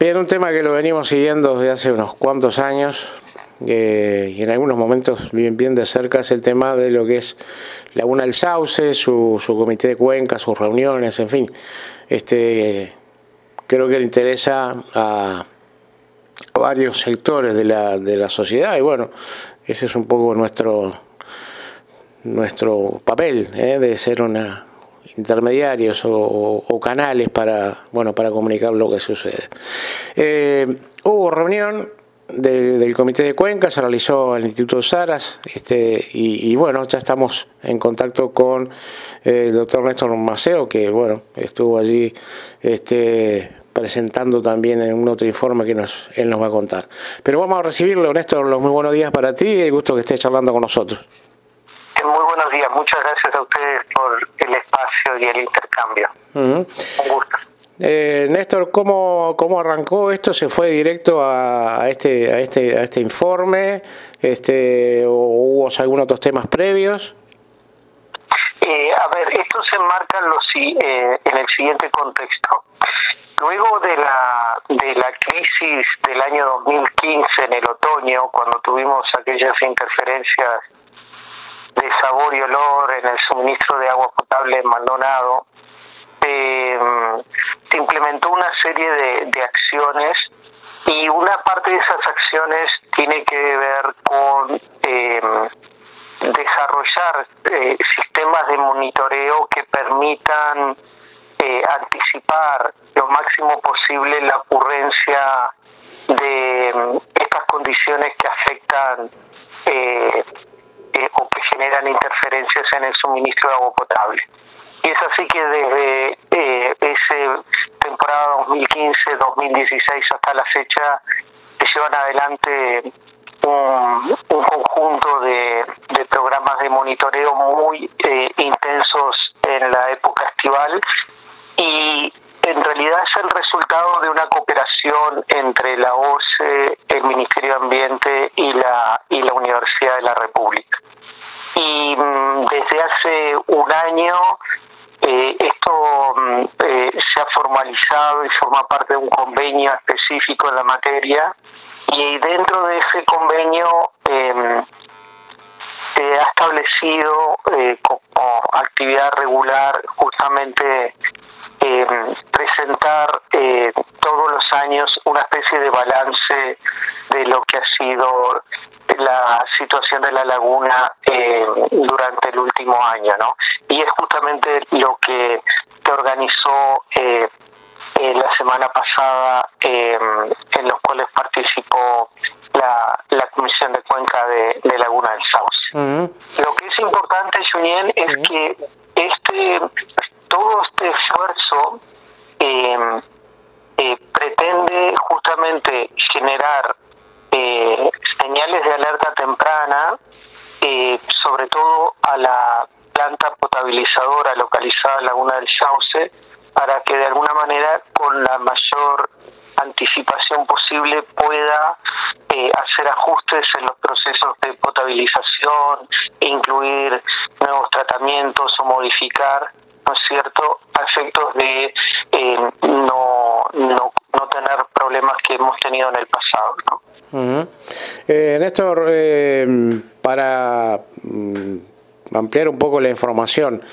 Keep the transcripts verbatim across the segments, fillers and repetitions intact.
Bien, un tema que lo venimos siguiendo desde hace unos cuantos años eh, y en algunos momentos bien, bien de cerca es el tema de lo que es Laguna del Sauce, su, su comité de cuenca, sus reuniones, en fin. Este, creo que le interesa a varios sectores de la, de la sociedad y bueno, ese es un poco nuestro, nuestro papel, ¿eh? de ser una intermediarios o, o canales para bueno para comunicar lo que sucede. Eh, hubo reunión de, del comité de cuenca, se realizó en el Instituto Saras, este, y, y bueno, ya estamos en contacto con eh, el doctor Néstor Maceo, que bueno, estuvo allí este, presentando también en un otro informe que nos, él nos va a contar. Pero vamos a recibirlo, Néstor, los muy buenos días para ti y el gusto que estés charlando con nosotros. Muy buenos días, muchas gracias a ustedes por el espacio y el intercambio. Uh-huh. Un gusto. Eh, Néstor, ¿cómo, ¿cómo arrancó esto? ¿Se fue directo a, a, este, a, este, a este informe? Este, ¿O hubo algunos otros temas previos? Eh, a ver, esto se enmarca en, los, eh, en el siguiente contexto. Luego de la, de la crisis del año dos mil quince, en el otoño, cuando tuvimos aquellas interferencias de sabor y olor en el suministro de agua potable en Maldonado, eh, se implementó una serie de, de acciones y una parte de esas acciones tiene que ver con eh, desarrollar eh, sistemas de monitoreo que permitan eh, anticipar lo máximo posible la ocurrencia de eh, estas condiciones que afectan eh, Eh, o que generan interferencias en el suministro de agua potable. Y es así que desde eh, esa temporada dos mil quince dos mil dieciséis hasta la fecha se llevan adelante un, un conjunto de, de programas de monitoreo muy eh, intensos en la época estival y en realidad es el resultado de una cooperación entre la O C E, el Ministerio de Ambiente y la, y la Universidad de la República. Y mmm, desde hace un año eh, esto mmm, eh, se ha formalizado y forma parte de un convenio específico en la materia y dentro de ese convenio eh, se ha establecido eh, como actividad regular justamente Eh, presentar eh, todos los años una especie de balance de lo que ha sido la situación de la laguna eh, durante el último año, ¿no? Y es justamente lo que se organizó eh, eh, la semana pasada, eh, en los cuales participó la, la Comisión de Cuenca de, de Laguna del Sauce. Uh-huh. Lo que es importante, Junien, es uh-huh. que este todo este esfuerzo eh, eh, pretende justamente generar eh, señales de alerta temprana, eh, sobre todo a la planta potabilizadora localizada en Laguna del Sauce, para que de alguna manera con la mayor anticipación posible pueda eh, hacer ajustes en los procesos de potabilización, e incluir nuevos tratamientos o modificar, ¿no es cierto?, a efectos de eh, no, no, no tener problemas que hemos tenido en el pasado, ¿no? Uh-huh. eh, Néstor, eh, para mm, ampliar un poco la información,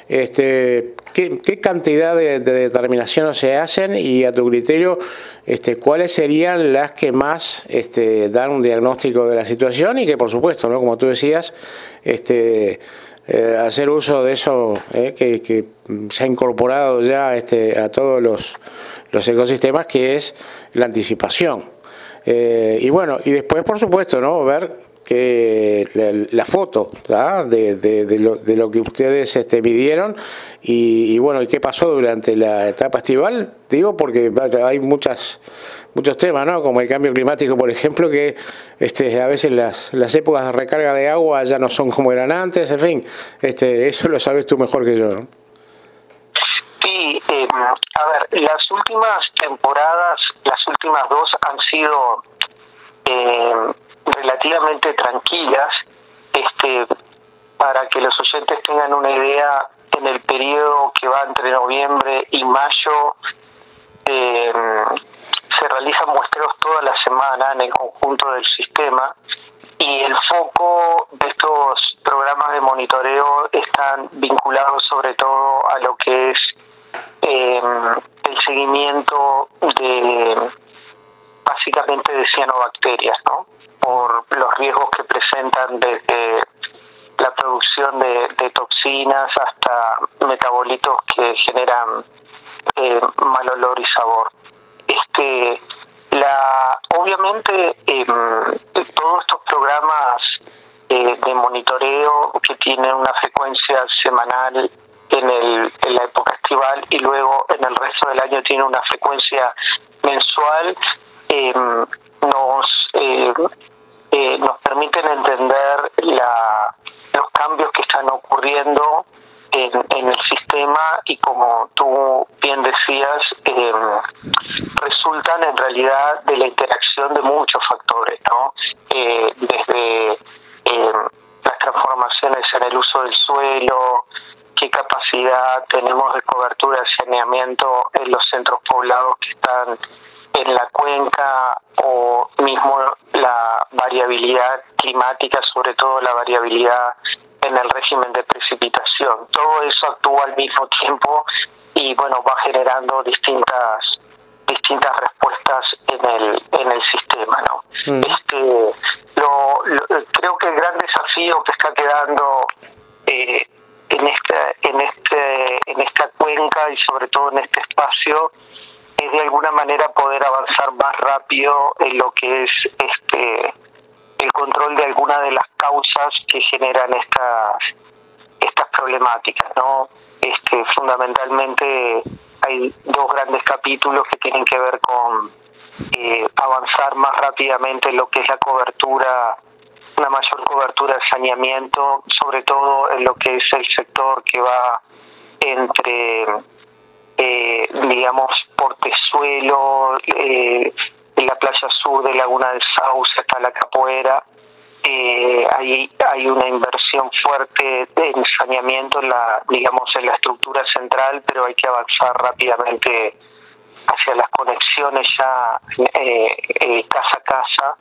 este, ¿qué, qué cantidad de, de determinaciones se hacen y a tu criterio este, cuáles serían las que más este, dan un diagnóstico de la situación y que por supuesto, ¿no?, como tú decías, este Eh, hacer uso de eso eh, que, que se ha incorporado ya este, a todos los, los ecosistemas, que es la anticipación. Eh, y bueno, y después, por supuesto, ¿no?, ver que la, la foto de, de, de, lo, de lo que ustedes este, midieron y, y bueno, y qué pasó durante la etapa estival, digo, porque hay muchas muchos temas, ¿no?, como el cambio climático, por ejemplo, que este, a veces las, las épocas de recarga de agua ya no son como eran antes, en fin, este, eso lo sabes tú mejor que yo, ¿no? Sí, eh, a ver, las últimas temporadas, las últimas dos han sido eh, relativamente tranquilas. Este, para que los oyentes tengan una idea, en el periodo que va entre noviembre y mayo, eh, se realiza semanal en el conjunto del sistema, y el foco de estos programas de monitoreo están vinculados sobre todo a lo que es eh, el seguimiento de básicamente de cianobacterias, ¿no? Por los riesgos que presentan desde la producción de, de toxinas hasta metabolitos que generan eh, mal olor y sabor. Este, la, obviamente eh, todos estos programas eh, de monitoreo que tienen una frecuencia semanal en, el, en la época estival y luego en el resto del año tiene una frecuencia mensual, eh, nos eh, eh, nos permiten entender la, los cambios que están ocurriendo en, en el sistema, y como tú bien decías, eh, resultan en realidad de la interacción de muchos factores, ¿no? Eh, desde eh, las transformaciones en el uso del suelo, qué capacidad tenemos de cobertura de saneamiento en los centros poblados que están en la cuenca, o mismo la variabilidad climática, sobre todo la variabilidad en el régimen de precipitación. Todo eso actúa al mismo tiempo y bueno, va generando distintas distintas respuestas en el en el sistema, ¿no? Mm. Este, lo, lo, creo que el gran desafío que está quedando eh, en esta en este en esta cuenca y sobre todo en este espacio es de alguna manera poder avanzar más rápido en lo que es este el control de algunas de las causas que generan estas estas problemáticas, ¿no? Este, fundamentalmente hay dos grandes capítulos que tienen que ver con eh, avanzar más rápidamente en lo que es la cobertura, una mayor cobertura de saneamiento, sobre todo en lo que es el sector que va entre Eh, digamos, Portezuelo, eh, en la playa sur de Laguna del Sauce hasta la Capoeira. Eh, hay, hay una inversión fuerte en saneamiento en la, digamos, en la estructura central, pero hay que avanzar rápidamente hacia las conexiones ya eh, eh, casa a casa.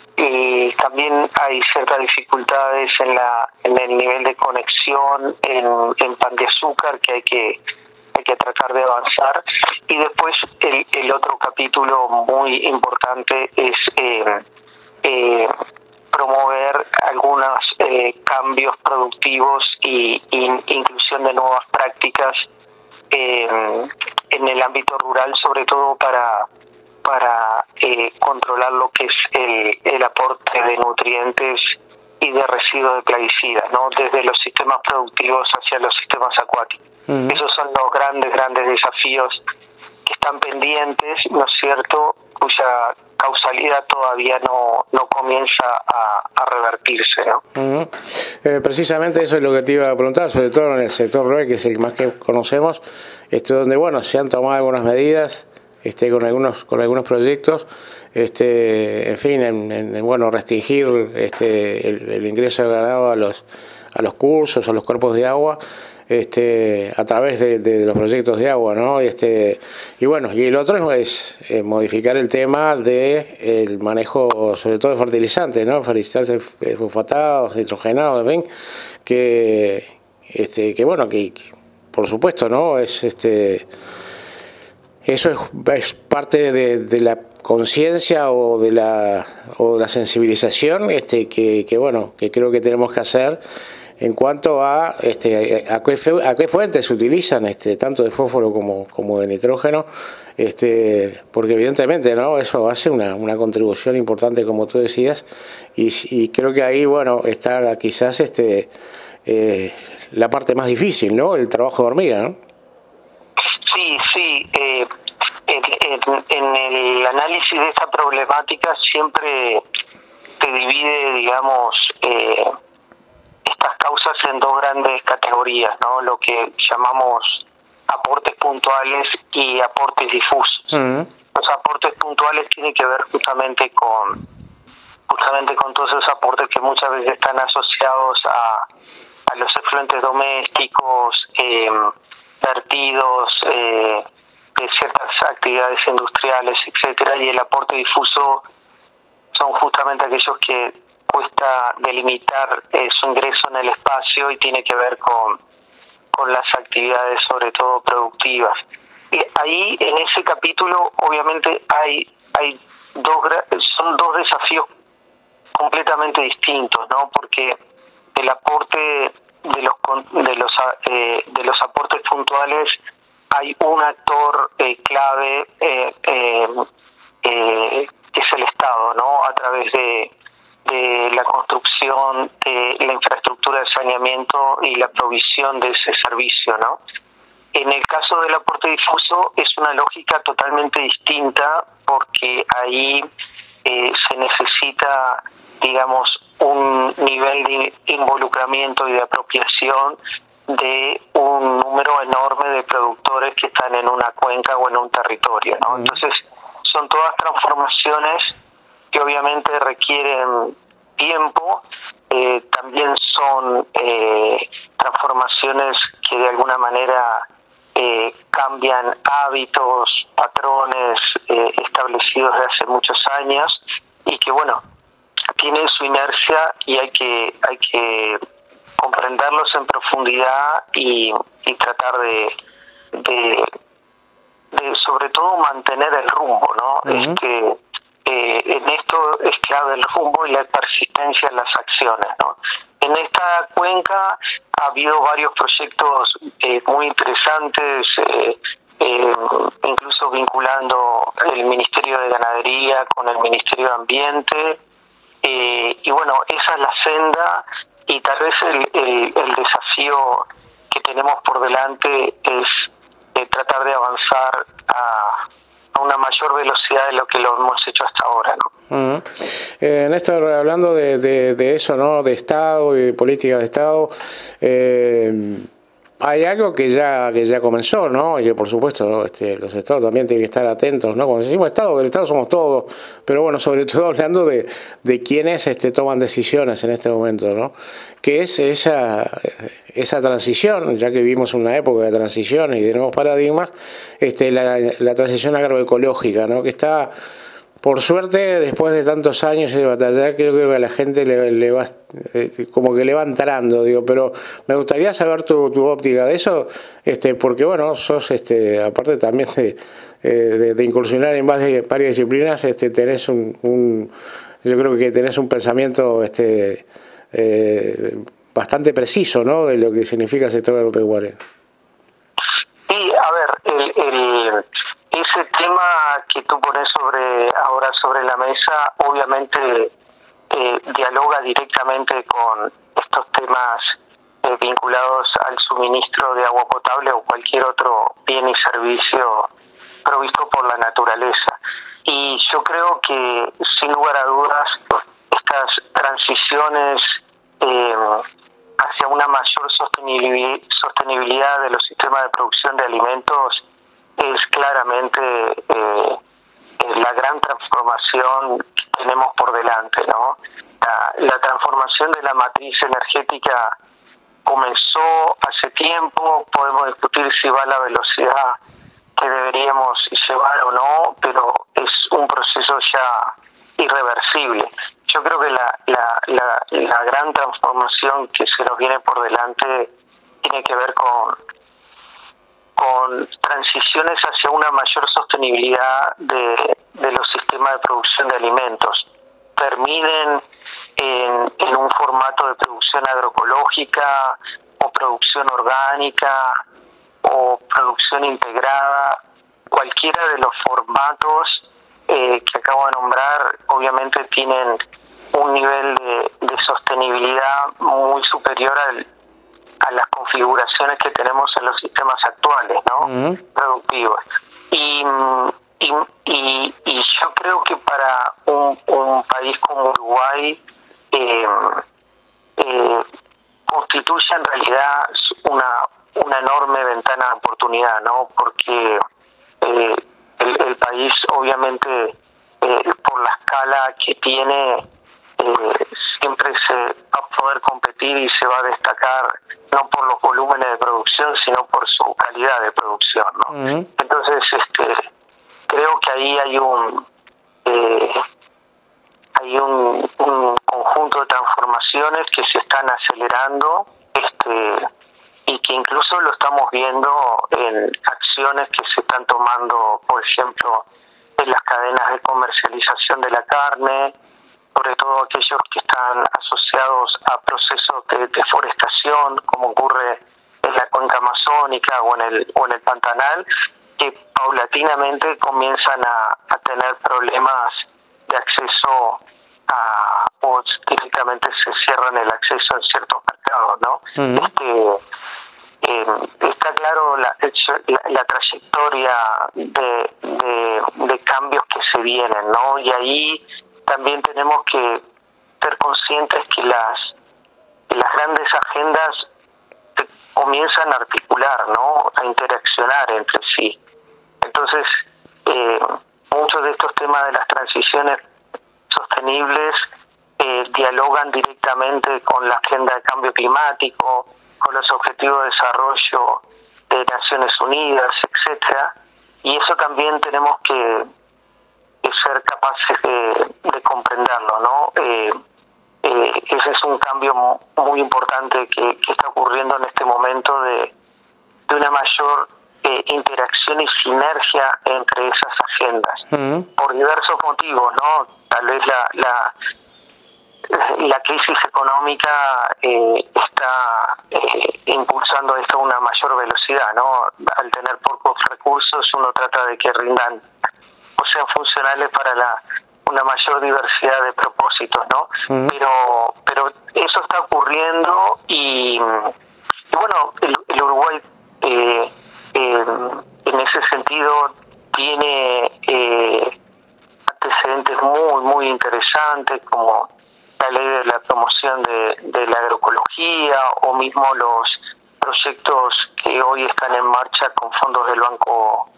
Y también hay ciertas dificultades en la en el nivel de conexión en, en Pan de Azúcar que hay que hay que tratar de avanzar. Y después el, el otro capítulo muy importante es eh, eh, promover algunos eh, cambios productivos y, y inclusión de nuevas prácticas eh, en el ámbito rural, sobre todo para para eh, controlar lo que es el, el aporte de nutrientes y de residuos de plaguicidas, ¿no? Desde los sistemas productivos hacia los sistemas acuáticos. Uh-huh. Esos son los grandes, grandes desafíos que están pendientes, ¿no es cierto?, cuya causalidad todavía no, no comienza a, a revertirse, ¿no? Uh-huh. Eh, precisamente eso es lo que te iba a preguntar, sobre todo en el sector rural, que es el más que conocemos, esto donde, bueno, se han tomado algunas medidas este, con algunos con algunos proyectos, este, en fin, en, en bueno, restringir este, el, el ingreso de ganado a los a los cursos, a los cuerpos de agua, este, a través de, de los proyectos de agua, ¿no? Este, y bueno, y el otro es eh, modificar el tema de el manejo, sobre todo de fertilizantes, ¿no? Fertilizantes fosfatados, nitrogenados, en fin, que este, que bueno, que, que por supuesto, ¿no? Es este Eso es, es parte de, de la conciencia o de la o de la sensibilización este, que, que bueno que creo que tenemos que hacer en cuanto a este a qué, a qué fuentes se utilizan este tanto de fósforo como, como de nitrógeno, este porque evidentemente no eso hace una, una contribución importante, como tú decías, y, y creo que ahí bueno está quizás este eh, la parte más difícil, ¿no? El trabajo de hormiga, ¿no? Sí, sí. Eh, en, en, en el análisis de esta problemática siempre se divide, digamos, eh, estas causas en dos grandes categorías, ¿no? Lo que llamamos aportes puntuales y aportes difusos. Uh-huh. Los aportes puntuales tienen que ver justamente con justamente con todos esos aportes que muchas veces están asociados a, a los efluentes domésticos, eh, vertidos eh, de ciertas actividades industriales, etcétera, y el aporte difuso son justamente aquellos que cuesta delimitar eh, su ingreso en el espacio y tiene que ver con, con las actividades sobre todo productivas. Y ahí en ese capítulo obviamente hay, hay dos, son dos desafíos completamente distintos, ¿no? Porque el aporte de los de los eh, de los aportes puntuales hay un actor eh, clave eh, eh, eh, que es el Estado, ¿no? A través de, de la construcción de la infraestructura de saneamiento y la provisión de ese servicio, ¿no? En el caso del aporte difuso es una lógica totalmente distinta porque ahí eh, se necesita, digamos, un nivel de involucramiento y de apropiación de un número enorme de productores que están en una cuenca o en un territorio, ¿no? Uh-huh. Entonces, son todas transformaciones que obviamente requieren tiempo, eh, también son eh, transformaciones que de alguna manera eh, cambian hábitos, patrones eh, establecidos de hace muchos años y que, bueno, tienen su inercia y hay que hay que comprenderlos en profundidad y, y tratar de, de, de sobre todo mantener el rumbo, ¿no? Uh-huh. Es que eh, en esto es clave el rumbo y la persistencia en las acciones, ¿no? En esta cuenca ha habido varios proyectos eh, muy interesantes, eh, eh, incluso vinculando el Ministerio de Ganadería con el Ministerio de Ambiente. Eh, y bueno, esa es la senda y tal vez el, el, el desafío que tenemos por delante es eh, tratar de avanzar a, a una mayor velocidad de lo que lo hemos hecho hasta ahora, ¿no? Uh-huh. eh, Néstor, hablando de, de, de eso, ¿no? De Estado y de política de Estado, eh, hay algo que ya que ya comenzó, ¿no? Y que por supuesto, ¿no? este, los estados también tienen que estar atentos, ¿no? Cuando decimos Estado, el Estado somos todos, pero bueno, sobre todo hablando de, de quienes este, toman decisiones en este momento, ¿no? Que es esa, esa transición, ya que vivimos una época de transición y de nuevos paradigmas, este, la, la transición agroecológica, ¿no? Que está... Por suerte, después de tantos años de batallar, creo, creo que a la gente le, le va, eh, como que le va entrando, digo, pero me gustaría saber tu, tu óptica de eso, este, porque bueno, sos, este, aparte también de, de, de incursionar en varias, varias disciplinas, este, tenés un, un, yo creo que tenés un pensamiento, este, eh, bastante preciso, ¿no? De lo que significa el sector agropecuario. Sí, a ver, el, el ese tema que tú pones sobre ahora sobre la mesa obviamente eh, dialoga directamente con estos temas eh, vinculados al suministro de agua potable o cualquier otro bien y servicio provisto por la naturaleza. Y yo creo que sin lugar a dudas estas transiciones eh, hacia una mayor sostenibilidad de los sistemas de producción de alimentos es claramente eh, la gran transformación que tenemos por delante, ¿no? La, la transformación de la matriz energética comenzó hace tiempo, podemos discutir si va a la velocidad que deberíamos llevar o no, pero es un proceso ya irreversible. Yo creo que la, la, la, la gran transformación que se nos viene por delante tiene que ver con con transiciones hacia una mayor sostenibilidad de, de los sistemas de producción de alimentos. Terminen en, en un formato de producción agroecológica o producción orgánica o producción integrada, cualquiera de los formatos eh, que acabo de nombrar obviamente tienen un nivel de, de sostenibilidad muy superior al a las configuraciones que tenemos en los sistemas actuales, ¿no? Uh-huh. Productivos. Y, y, y, y yo creo que para un, un país como Uruguay eh, eh, constituye en realidad una, una enorme ventana de oportunidad, ¿no? Porque eh, el, el país obviamente eh, por la escala que tiene eh, siempre se va a poder competir y se va a destacar no por los volúmenes de producción, sino por su calidad de producción, ¿no? Uh-huh. Entonces, este, creo que ahí hay un eh, hay hay un, un conjunto de transformaciones que se están acelerando, este, y que incluso lo estamos viendo en acciones que se están tomando, por ejemplo, en las cadenas de comercialización de la carne, sobre todo aquellos que están asociados a procesos de deforestación, como ocurre en la cuenca amazónica o en el, o en el Pantanal, que paulatinamente comienzan a, a tener problemas de acceso a, o directamente se cierran el acceso en ciertos mercados, ¿no? Uh-huh. Este, eh, está claro la, la, la trayectoria de, de, de cambios que se vienen, ¿no? Y ahí también tenemos que ser conscientes que las, las grandes agendas se comienzan a articular, ¿no? A interaccionar entre sí. Entonces, eh, muchos de estos temas de las transiciones sostenibles eh, dialogan directamente con la agenda de cambio climático, con los objetivos de desarrollo de Naciones Unidas, etcétera. Y eso también tenemos que, que ser capaces de, de comprenderlo, ¿no? Eh, eh, ese es un cambio muy importante que, que está ocurriendo en este momento de, de una mayor eh, interacción y sinergia entre esas agendas, uh-huh. por diversos motivos, ¿no? Tal vez la la, la crisis económica eh, está eh, impulsando esto a una mayor velocidad, ¿no? Al tener pocos recursos uno trata de que rindan o sean funcionales para la una mayor diversidad de propósitos, ¿no? Uh-huh. Pero pero eso está ocurriendo y, y bueno, el, el Uruguay eh, eh, en ese sentido tiene eh, antecedentes muy muy interesantes, como la ley de la promoción de, de la agroecología o mismo los proyectos que hoy están en marcha con fondos del Banco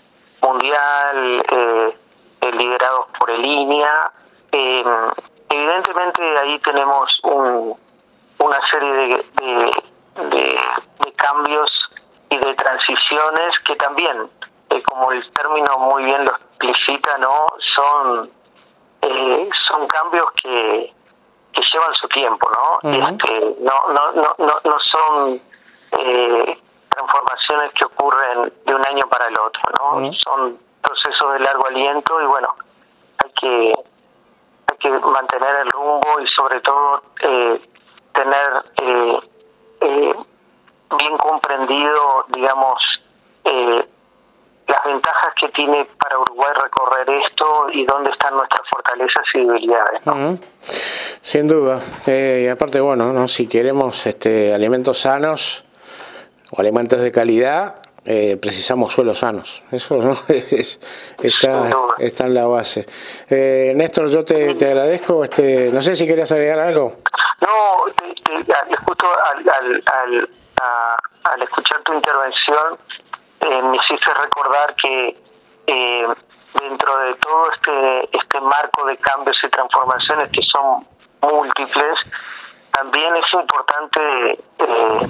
Mundial, eh, eh, liderados por el I N E A. Eh, evidentemente ahí tenemos un, una serie de, de, de, de cambios y de transiciones que también, eh, como el término muy bien lo explicita, ¿no? Son, eh, son cambios que que llevan su tiempo, ¿no? Uh-huh. Este, no, no, no, no, no son eh, transformaciones que ocurren de un año para el otro, ¿no? Uh-huh. Son procesos de largo aliento y bueno, hay que hay que mantener el rumbo y sobre todo eh, tener eh, eh, bien comprendido, digamos, eh, las ventajas que tiene para Uruguay recorrer esto y dónde están nuestras fortalezas y debilidades, ¿no? Uh-huh. Sin duda, eh, y aparte, bueno, ¿no? Si queremos este, alimentos sanos o alimentos de calidad, eh, precisamos suelos sanos. Eso, ¿no? es, está, está en la base. Eh, Néstor, yo te, te agradezco. Este, no sé si querías agregar algo. No, te, te, justo al, al, al, a, al escuchar tu intervención, eh, me hiciste recordar que eh, dentro de todo este, este marco de cambios y transformaciones que son múltiples, también es importante eh,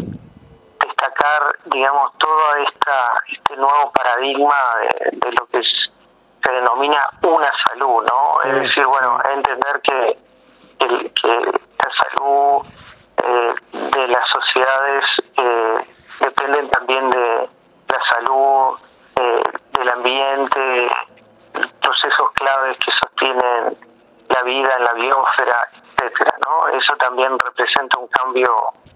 destacar, digamos, toda esta este nuevo paradigma de, de lo que es, se denomina una salud, ¿no? Sí. Es decir, bueno, entender que, el, que la salud eh, de las sociedades eh, dependen también de la salud eh, del ambiente, procesos claves que sostienen la vida en la biosfera, etcétera, ¿no? Eso también representa un cambio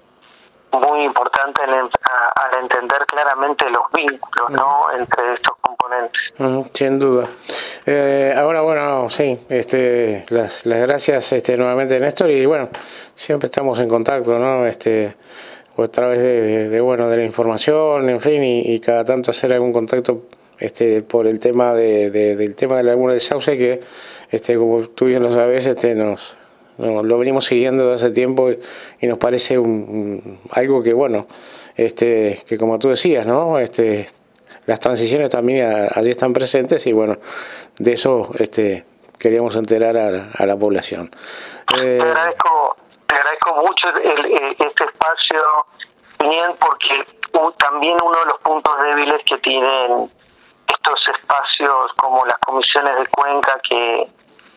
muy importante en, a, al entender claramente los vínculos, ¿no? Entre estos componentes. Mm, sin duda. Eh, ahora, bueno, sí, este, las, las gracias este, nuevamente, Néstor, y bueno, siempre estamos en contacto, ¿no? Este, o a través de, de, de bueno, de la información, en fin, y, y cada tanto hacer algún contacto este por el tema de, de del tema de la laguna de Sauce, que este como tú bien lo sabes, este nos, nos lo venimos siguiendo desde hace tiempo y, y nos parece un, un algo que bueno, este que como tú decías, ¿no? Este las transiciones también a, allí están presentes y bueno, de eso este queríamos enterar a la, a la población. Eh, te agradezco, te agradezco mucho el, el, este espacio, bien, porque uh, también uno de los puntos débiles que tienen estos espacios como las comisiones de cuenca que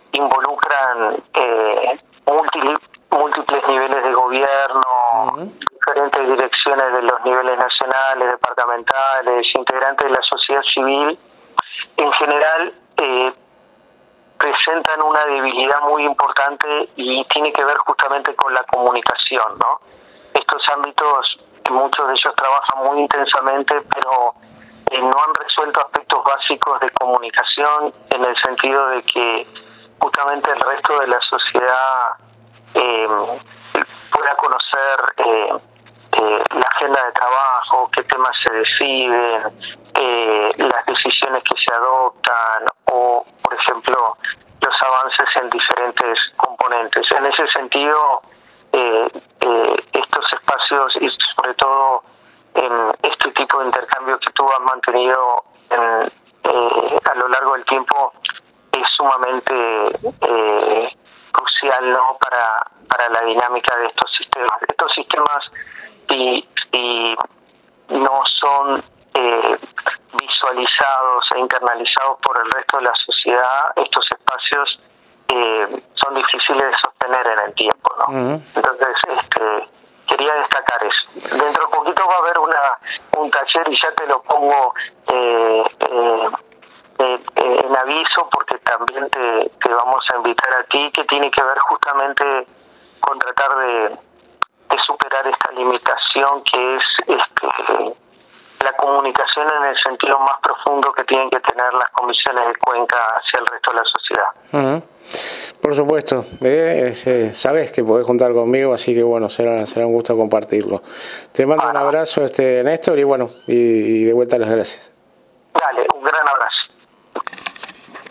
involucran eh, múltiples, múltiples niveles de gobierno, uh-huh. diferentes direcciones de los niveles nacionales, departamentales, integrantes de la sociedad civil, en general eh, presentan una debilidad muy importante y tiene que ver justamente con la comunicación, ¿no? Estos ámbitos, muchos de ellos trabajan muy intensamente, pero eh, no han resuelto aspectos básicos de comunicación, en el sentido de que justamente el resto de la sociedad eh, pueda conocer eh, eh, la agenda de trabajo, qué temas se deciden, eh, las decisiones que se adoptan o, por ejemplo, los avances en diferentes componentes. En ese sentido, eh, eh, estos espacios y sobre todo en este tipo de intercambio que tú has mantenido en, eh, a lo largo del tiempo es sumamente eh, crucial, ¿no? para, para la dinámica de estos sistemas. Estos sistemas, si, si no son eh, visualizados e internalizados por el resto de la sociedad, estos espacios eh, son difíciles de sostener en el tiempo, ¿no? Uh-huh. Entonces, este, quería destacar eso. Dentro de poquito va a haber una un taller, y ya te lo pongo eh, eh, eh, eh, en aviso, porque también te, te vamos a invitar a ti, que tiene que ver justamente con tratar de, de superar esta limitación que es este, la comunicación en el sentido más profundo que tienen que tener las comisiones de Cuenca hacia el resto de la sociedad. Uh-huh. Por supuesto, eh, eh, sabes que podés contar conmigo, así que bueno, será, será un gusto compartirlo. Te mando ah, un abrazo, este Néstor, y bueno, y, y de vuelta las gracias. Dale.